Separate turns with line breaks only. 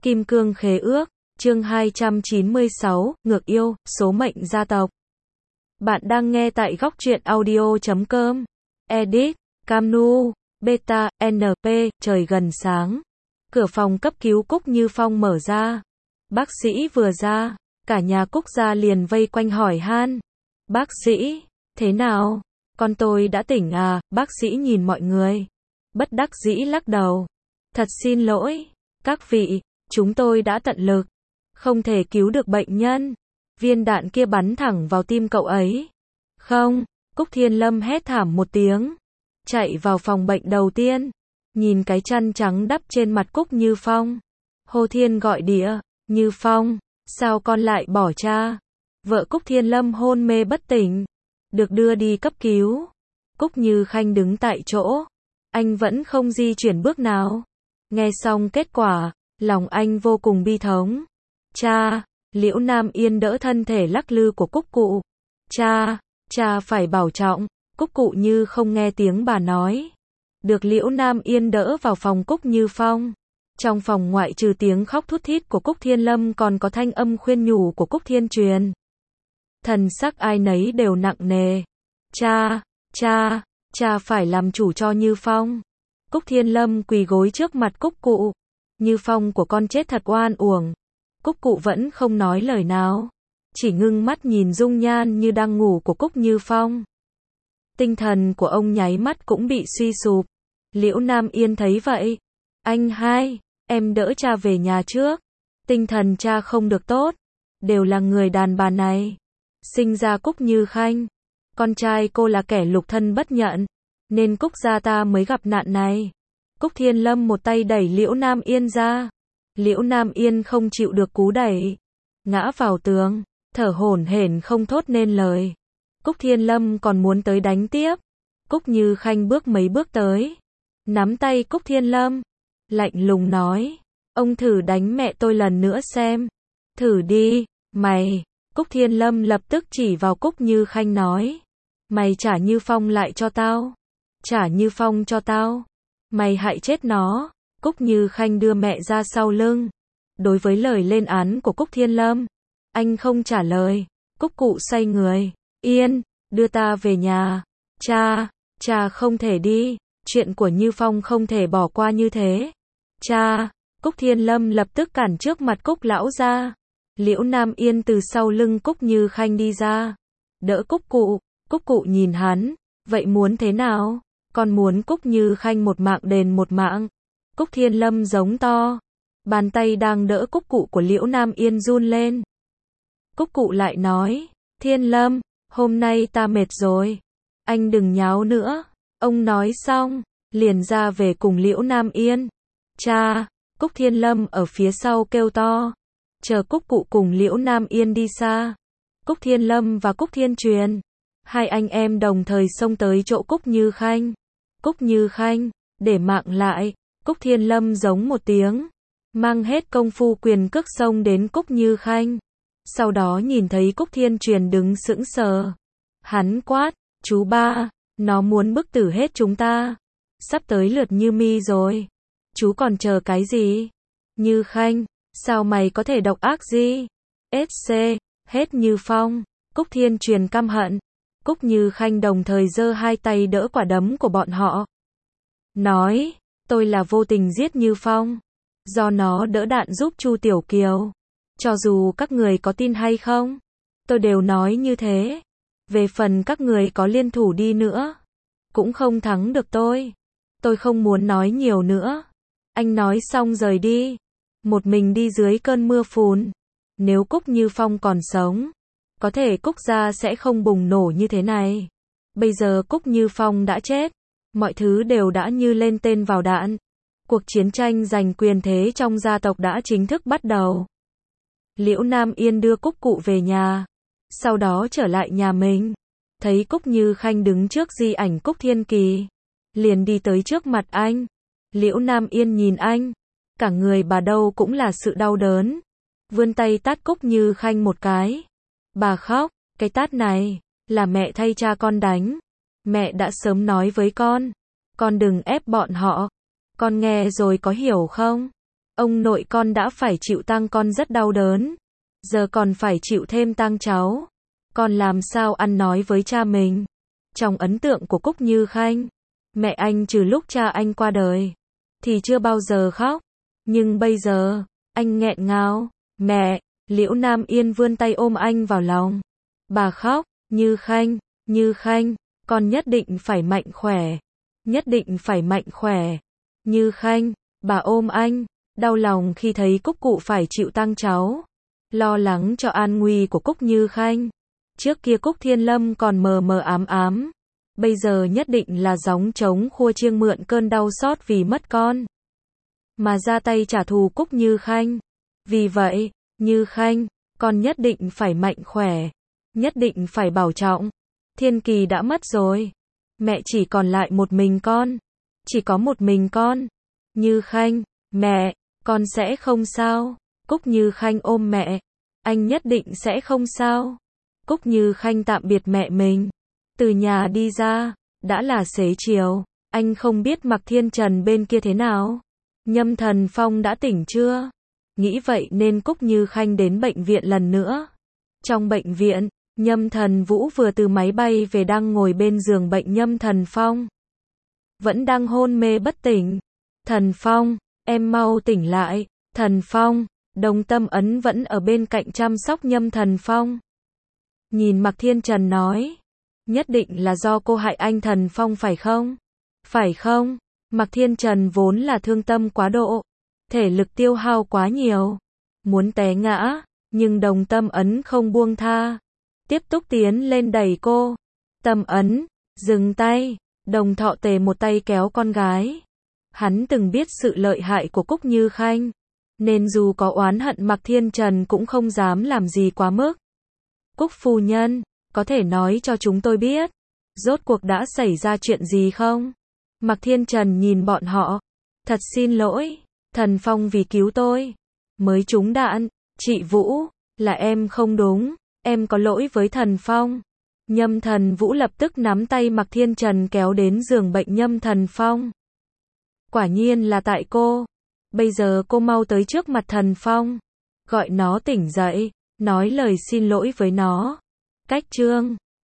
Kim Cương Khế Ước, chương 296, Ngược Yêu, Số Mệnh Gia Tộc. Bạn đang nghe tại góc truyện audio.com. Edit, Camnu, Beta, NP, trời gần sáng. Cửa phòng cấp cứu Cúc Như Phong mở ra. Bác sĩ vừa ra, cả nhà Cúc gia liền vây quanh hỏi han. Bác sĩ, thế nào? Con tôi đã tỉnh à? Bác sĩ nhìn mọi người. Bất đắc dĩ lắc đầu. Thật xin lỗi, các vị, chúng tôi đã tận lực. Không thể cứu được bệnh nhân. Viên đạn kia bắn thẳng vào tim cậu ấy. Không, Cúc Thiên Lâm hét thảm một tiếng. Chạy vào phòng bệnh đầu tiên. Nhìn cái chăn trắng đắp trên mặt Cúc Như Phong. Hồ Thiên gọi đĩa. Như Phong, sao con lại bỏ cha? Vợ Cúc Thiên Lâm hôn mê bất tỉnh. Được đưa đi cấp cứu. Cúc Như Khanh đứng tại chỗ. Anh vẫn không di chuyển bước nào. Nghe xong kết quả, lòng anh vô cùng bi thống. Cha, Liễu Nam Yên đỡ thân thể lắc lư của Cúc cụ. Cha phải bảo trọng. Cúc cụ như không nghe tiếng bà nói. Được Liễu Nam Yên đỡ vào phòng Cúc Như Phong. Trong phòng ngoại trừ tiếng khóc thút thít của Cúc Thiên Lâm còn có thanh âm khuyên nhủ của Cúc Thiên Truyền. Thần sắc ai nấy đều nặng nề. Cha phải làm chủ cho Như Phong. Cúc Thiên Lâm quỳ gối trước mặt Cúc cụ. Như Phong của con chết thật oan uổng. Cúc cụ vẫn không nói lời nào. Chỉ ngưng mắt nhìn dung nhan như đang ngủ của Cúc Như Phong. Tinh thần của ông nháy mắt cũng bị suy sụp. Liễu Nam Yên thấy vậy. Anh hai, em đỡ cha về nhà trước. Tinh thần cha không được tốt. Đều là người đàn bà này. Sinh ra Cúc Như Khanh. Con trai cô là kẻ lục thân bất nhận. Nên Cúc gia ta mới gặp nạn này. Cúc Thiên Lâm một tay đẩy Liễu Nam Yên ra. Liễu Nam Yên không chịu được cú đẩy. Ngã vào tường. Thở hổn hển không thốt nên lời. Cúc Thiên Lâm còn muốn tới đánh tiếp. Cúc Như Khanh bước mấy bước tới. Nắm tay Cúc Thiên Lâm. Lạnh lùng nói. Ông thử đánh mẹ tôi lần nữa xem. Thử đi, mày. Cúc Thiên Lâm lập tức chỉ vào Cúc Như Khanh nói. Mày trả Như Phong lại cho tao. Trả Như Phong cho tao. Mày hại chết nó. Cúc Như Khanh đưa mẹ ra sau lưng. Đối với lời lên án của Cúc Thiên Lâm, anh không trả lời. Cúc cụ xoay người. Yên, đưa ta về nhà. Cha không thể đi. Chuyện của Như Phong không thể bỏ qua như thế. Cha, Cúc Thiên Lâm lập tức cản trước mặt Cúc lão ra. Liễu Nam Yên từ sau lưng Cúc Như Khanh đi ra. Đỡ Cúc cụ nhìn hắn. Vậy muốn thế nào? Con muốn Cúc Như Khanh một mạng đền một mạng. Cúc Thiên Lâm giống to. Bàn tay đang đỡ Cúc cụ của Liễu Nam Yên run lên. Cúc cụ lại nói. Thiên Lâm, hôm nay ta mệt rồi. Anh đừng nháo nữa. Ông nói xong, liền ra về cùng Liễu Nam Yên. Cha, Cúc Thiên Lâm ở phía sau kêu to. Chờ Cúc cụ cùng Liễu Nam Yên đi xa. Cúc Thiên Lâm và Cúc Thiên Truyền. Hai anh em đồng thời xông tới chỗ Cúc Như Khanh. Cúc Như Khanh, để mạng lại. Cúc Thiên Lâm giống một tiếng. Mang hết công phu quyền cước xông đến Cúc Như Khanh. Sau đó nhìn thấy Cúc Thiên Truyền đứng sững sờ. Hắn quát, chú ba, nó muốn bức tử hết chúng ta. Sắp tới lượt Như Mi rồi. Chú còn chờ cái gì? Như Khanh, sao mày có thể độc ác gì? SC, hết Như Phong. Cúc Thiên Truyền căm hận. Cúc Như Khanh đồng thời giơ hai tay đỡ quả đấm của bọn họ. Nói, tôi là vô tình giết Như Phong. Do nó đỡ đạn giúp Chu Tiểu Kiều. Cho dù các người có tin hay không, tôi đều nói như thế. Về phần các người có liên thủ đi nữa, cũng không thắng được tôi. Tôi không muốn nói nhiều nữa. Anh nói xong rời đi. Một mình đi dưới cơn mưa phùn. Nếu Cúc Như Phong còn sống, có thể Cúc gia sẽ không bùng nổ như thế này. Bây giờ Cúc Như Phong đã chết. Mọi thứ đều đã như lên tên vào đạn. Cuộc chiến tranh giành quyền thế trong gia tộc đã chính thức bắt đầu. Liễu Nam Yên đưa Cúc cụ về nhà. Sau đó trở lại nhà mình. Thấy Cúc Như Khanh đứng trước di ảnh Cúc Thiên Kỳ. Liền đi tới trước mặt anh. Liễu Nam Yên nhìn anh. Cả người bà đâu cũng là sự đau đớn. Vươn tay tát Cúc Như Khanh một cái. Bà khóc. Cái tát này là mẹ thay cha con đánh. Mẹ đã sớm nói với con đừng ép bọn họ. Con nghe rồi có hiểu không? Ông nội con đã phải chịu tang con rất đau đớn. Giờ còn phải chịu thêm tang cháu. Con làm sao ăn nói với cha mình. Trong ấn tượng của Cúc Như Khanh, mẹ anh trừ lúc cha anh qua đời, thì chưa bao giờ khóc. Nhưng bây giờ, anh nghẹn ngào. Mẹ, Liễu Nam Yên vươn tay ôm anh vào lòng. Bà khóc, Như Khanh, con nhất định phải mạnh khỏe. Nhất định phải mạnh khỏe. Như Khanh, bà ôm anh, đau lòng khi thấy Cúc cụ phải chịu tang cháu. Lo lắng cho an nguy của Cúc Như Khanh. Trước kia Cúc Thiên Lâm còn mờ mờ ám ám. Bây giờ nhất định là gióng trống khua chiêng mượn cơn đau xót vì mất con. Mà ra tay trả thù Cúc Như Khanh. Vì vậy, Như Khanh, con nhất định phải mạnh khỏe. Nhất định phải bảo trọng. Thiên Kỳ đã mất rồi. Mẹ chỉ còn lại một mình con. Chỉ có một mình con. Như Khanh, mẹ, con sẽ không sao. Cúc Như Khanh ôm mẹ. Anh nhất định sẽ không sao. Cúc Như Khanh tạm biệt mẹ mình. Từ nhà đi ra, đã là xế chiều. Anh không biết Mạc Thiên Trần bên kia thế nào. Nhâm Thần Phong đã tỉnh chưa? Nghĩ vậy nên Cúc Như Khanh đến bệnh viện lần nữa. Trong bệnh viện, Nhâm Thần Vũ vừa từ máy bay về đang ngồi bên giường bệnh Nhâm Thần Phong. Vẫn đang hôn mê bất tỉnh. Thần Phong, em mau tỉnh lại. Thần Phong, Đồng Tâm Ấn vẫn ở bên cạnh chăm sóc Nhâm Thần Phong. Nhìn Mạc Thiên Trần nói. Nhất định là do cô hại anh Thần Phong phải không? Phải không? Mạc Thiên Trần vốn là thương tâm quá độ. Thể lực tiêu hao quá nhiều. Muốn té ngã, nhưng Đồng Tâm Ấn không buông tha. Tiếp tục tiến lên đẩy cô. Tâm Ấn, dừng tay. Đồng Thọ Tề một tay kéo con gái. Hắn từng biết sự lợi hại của Cúc Như Khanh. Nên dù có oán hận Mạc Thiên Trần cũng không dám làm gì quá mức. Cúc phu nhân, có thể nói cho chúng tôi biết. Rốt cuộc đã xảy ra chuyện gì không? Mạc Thiên Trần nhìn bọn họ. Thật xin lỗi. Thần Phong vì cứu tôi. Mới trúng đạn. Chị Vũ, là em không đúng. Em có lỗi với Thần Phong. Nhâm Thần Vũ lập tức nắm tay Mạc Thiên Trần kéo đến giường bệnh Nhâm Thần Phong. Quả nhiên là tại cô. Bây giờ cô mau tới trước mặt Thần Phong. Gọi nó tỉnh dậy. Nói lời xin lỗi với nó. Cách chương